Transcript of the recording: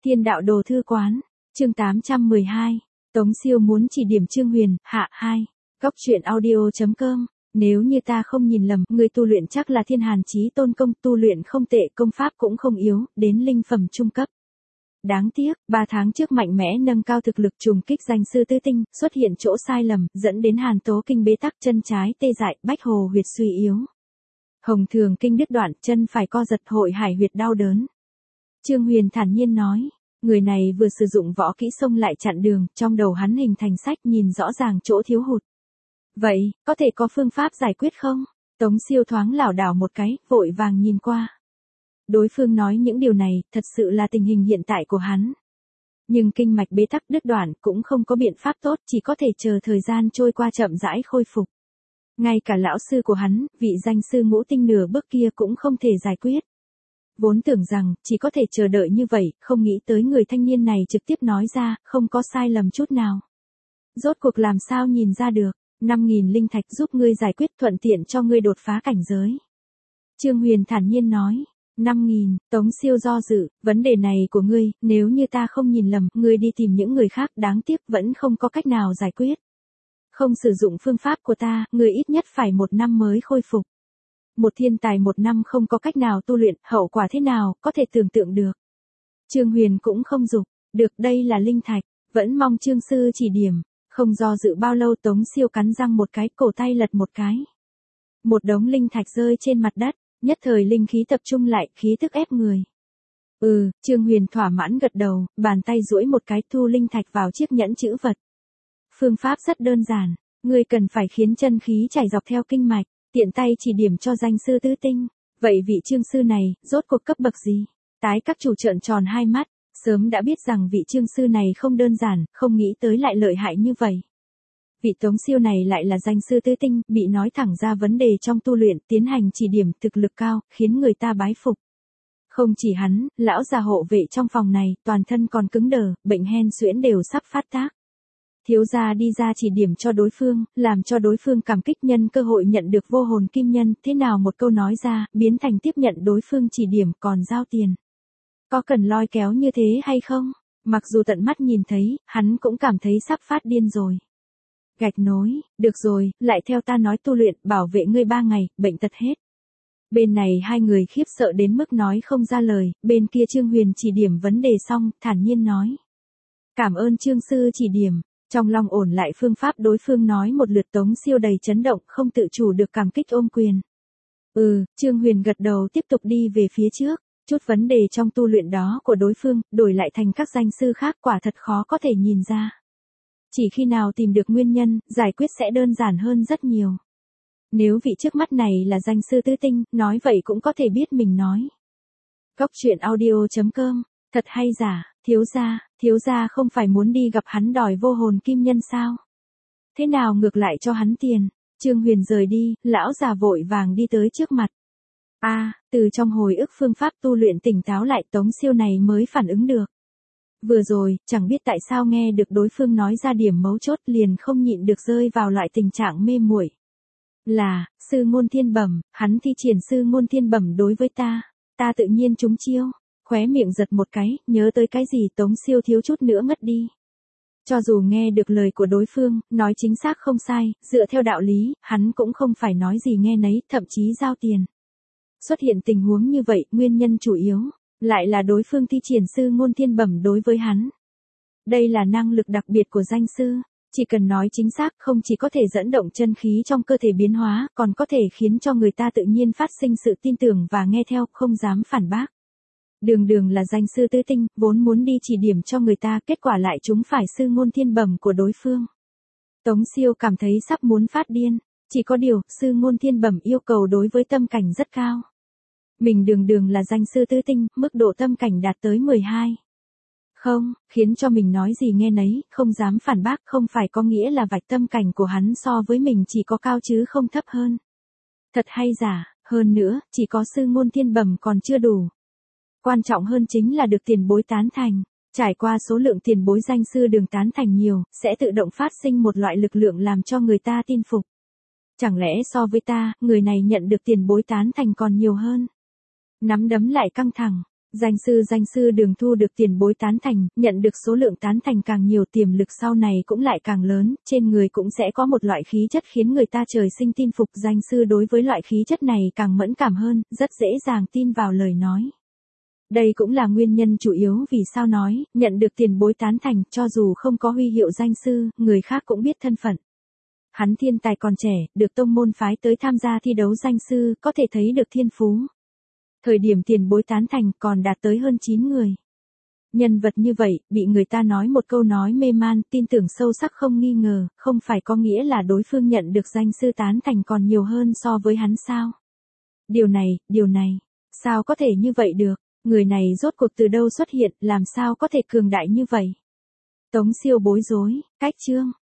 Thiên đạo đồ thư quán, chương 812, Tống Siêu muốn chỉ điểm Trương Huyền, hạ 2, Góc truyện audio.com. Nếu như ta không nhìn lầm, người tu luyện chắc là Thiên Hàn Chí Tôn công, tu luyện không tệ, công pháp cũng không yếu, đến linh phẩm trung cấp. Đáng tiếc, 3 tháng trước mạnh mẽ nâng cao thực lực trùng kích danh sư tứ tinh, xuất hiện chỗ sai lầm, dẫn đến Hàn Tố kinh bế tắc, chân trái tê dại, bách hồ huyệt suy yếu. Hồng Thường kinh đứt đoạn, chân phải co giật, hội hải huyệt đau đớn. Trương Huyền thản nhiên nói, người này vừa sử dụng võ kỹ xông lại chặn đường, trong đầu hắn hình thành sách nhìn rõ ràng chỗ thiếu hụt. Vậy, có thể có phương pháp giải quyết không? Tống Siêu thoáng lảo đảo một cái, vội vàng nhìn qua. Đối phương nói những điều này, thật sự là tình hình hiện tại của hắn. Nhưng kinh mạch bế tắc đứt đoạn cũng không có biện pháp tốt, chỉ có thể chờ thời gian trôi qua chậm rãi khôi phục. Ngay cả lão sư của hắn, vị danh sư ngũ tinh nửa bước kia cũng không thể giải quyết. Vốn tưởng rằng, chỉ có thể chờ đợi như vậy, không nghĩ tới người thanh niên này trực tiếp nói ra, không có sai lầm chút nào. Rốt cuộc làm sao nhìn ra được, 5.000 linh thạch giúp ngươi giải quyết, thuận tiện cho ngươi đột phá cảnh giới. Trương Huyền thản nhiên nói, 5.000, Tống Siêu do dự, vấn đề này của ngươi, nếu như ta không nhìn lầm, ngươi đi tìm những người khác, đáng tiếc vẫn không có cách nào giải quyết. Không sử dụng phương pháp của ta, ngươi ít nhất phải 1 năm mới khôi phục. Một thiên tài 1 năm không có cách nào tu luyện, hậu quả thế nào, có thể tưởng tượng được. Trương Huyền cũng không dục, được, đây là linh thạch, vẫn mong Trương sư chỉ điểm. Không do dự bao lâu, Tống Siêu cắn răng một cái, cổ tay lật một cái. Một đống linh thạch rơi trên mặt đất, nhất thời linh khí tập trung lại, khí tức ép người. Trương Huyền thỏa mãn gật đầu, bàn tay duỗi một cái, thu linh thạch vào chiếc nhẫn chữ vật. Phương pháp rất đơn giản, ngươi cần phải khiến chân khí chảy dọc theo kinh mạch, tiện tay chỉ điểm cho danh sư tứ tinh. Vậy vị Trương sư này, rốt cuộc cấp bậc gì? Tái các chủ trợn tròn hai mắt, sớm đã biết rằng vị Trương sư này không đơn giản, không nghĩ tới lại lợi hại như vậy. Vị Tống Siêu này lại là danh sư tứ tinh, bị nói thẳng ra vấn đề trong tu luyện, tiến hành chỉ điểm, thực lực cao, khiến người ta bái phục. Không chỉ hắn, lão già hộ vệ trong phòng này, toàn thân còn cứng đờ, bệnh hen suyễn đều sắp phát tác. Thiếu gia đi ra chỉ điểm cho đối phương, làm cho đối phương cảm kích, nhân cơ hội nhận được vô hồn kim nhân, thế nào một câu nói ra, biến thành tiếp nhận đối phương chỉ điểm còn giao tiền. Có cần lôi kéo như thế hay không? Mặc dù tận mắt nhìn thấy, hắn cũng cảm thấy sắp phát điên rồi. Gạch nối, được rồi, lại theo ta nói tu luyện, bảo vệ ngươi 3 ngày, bệnh tật hết. Bên này hai người khiếp sợ đến mức nói không ra lời, bên kia Trương Huyền chỉ điểm vấn đề xong, thản nhiên nói. Cảm ơn Trương sư chỉ điểm. Trong lòng ổn lại phương pháp đối phương nói một lượt, Tống Siêu đầy chấn động, không tự chủ được cảm kích ôm quyền. Trương Huyền gật đầu, tiếp tục đi về phía trước. Chút vấn đề trong tu luyện đó của đối phương, đổi lại thành các danh sư khác, quả thật khó có thể nhìn ra. Chỉ khi nào tìm được nguyên nhân, giải quyết sẽ đơn giản hơn rất nhiều. Nếu vị trước mắt này là danh sư tứ tinh, nói vậy cũng có thể biết mình nói. Góc truyện audio.com, thật hay giả, thiếu gia không phải muốn đi gặp hắn đòi vô hồn kim nhân sao? Thế nào ngược lại cho hắn tiền? Trương Huyền rời đi, lão già vội vàng đi tới trước mặt. Từ trong hồi ức phương pháp tu luyện tỉnh táo lại, Tống Siêu này mới phản ứng được. Vừa rồi, chẳng biết tại sao nghe được đối phương nói ra điểm mấu chốt, liền không nhịn được rơi vào loại tình trạng mê muội. Là, sư môn thiên bẩm, hắn thi triển sư môn thiên bẩm đối với ta tự nhiên trúng chiêu. Khóe miệng giật một cái, nhớ tới cái gì, Tống Siêu thiếu chút nữa ngất đi. Cho dù nghe được lời của đối phương, nói chính xác không sai, dựa theo đạo lý, hắn cũng không phải nói gì nghe nấy, thậm chí giao tiền. Xuất hiện tình huống như vậy, nguyên nhân chủ yếu lại là đối phương thi triển sư môn thiên bẩm đối với hắn. Đây là năng lực đặc biệt của danh sư, chỉ cần nói chính xác, không chỉ có thể dẫn động chân khí trong cơ thể biến hóa, còn có thể khiến cho người ta tự nhiên phát sinh sự tin tưởng và nghe theo, không dám phản bác. Đường là danh sư tứ tinh, vốn muốn đi chỉ điểm cho người ta, kết quả lại chúng phải sư môn thiên bẩm của đối phương. Tống Siêu cảm thấy sắp muốn phát điên, chỉ có điều, sư môn thiên bẩm yêu cầu đối với tâm cảnh rất cao. Mình đường là danh sư tứ tinh, mức độ tâm cảnh đạt tới 12. Không, khiến cho mình nói gì nghe nấy, không dám phản bác, không phải có nghĩa là vạch tâm cảnh của hắn so với mình chỉ có cao chứ không thấp hơn. Thật hay giả, hơn nữa, chỉ có sư môn thiên bẩm còn chưa đủ. Quan trọng hơn chính là được tiền bối tán thành. Trải qua số lượng tiền bối danh sư đường tán thành nhiều, sẽ tự động phát sinh một loại lực lượng làm cho người ta tin phục. Chẳng lẽ so với ta, người này nhận được tiền bối tán thành còn nhiều hơn? Nắm đấm lại căng thẳng. Danh sư Đường thu được tiền bối tán thành, nhận được số lượng tán thành càng nhiều, tiềm lực sau này cũng lại càng lớn, trên người cũng sẽ có một loại khí chất khiến người ta trời sinh tin phục. Danh sư đối với loại khí chất này càng mẫn cảm hơn, rất dễ dàng tin vào lời nói. Đây cũng là nguyên nhân chủ yếu vì sao nói, nhận được tiền bối tán thành, cho dù không có huy hiệu danh sư, người khác cũng biết thân phận. Hắn thiên tài còn trẻ, được tông môn phái tới tham gia thi đấu danh sư, có thể thấy được thiên phú. Thời điểm tiền bối tán thành còn đạt tới hơn 9 người. Nhân vật như vậy, bị người ta nói một câu nói mê man, tin tưởng sâu sắc không nghi ngờ, không phải có nghĩa là đối phương nhận được danh sư tán thành còn nhiều hơn so với hắn sao? Điều này, sao có thể như vậy được? Người này rốt cuộc từ đâu xuất hiện, làm sao có thể cường đại như vậy? Tống Siêu bối rối, cách chương.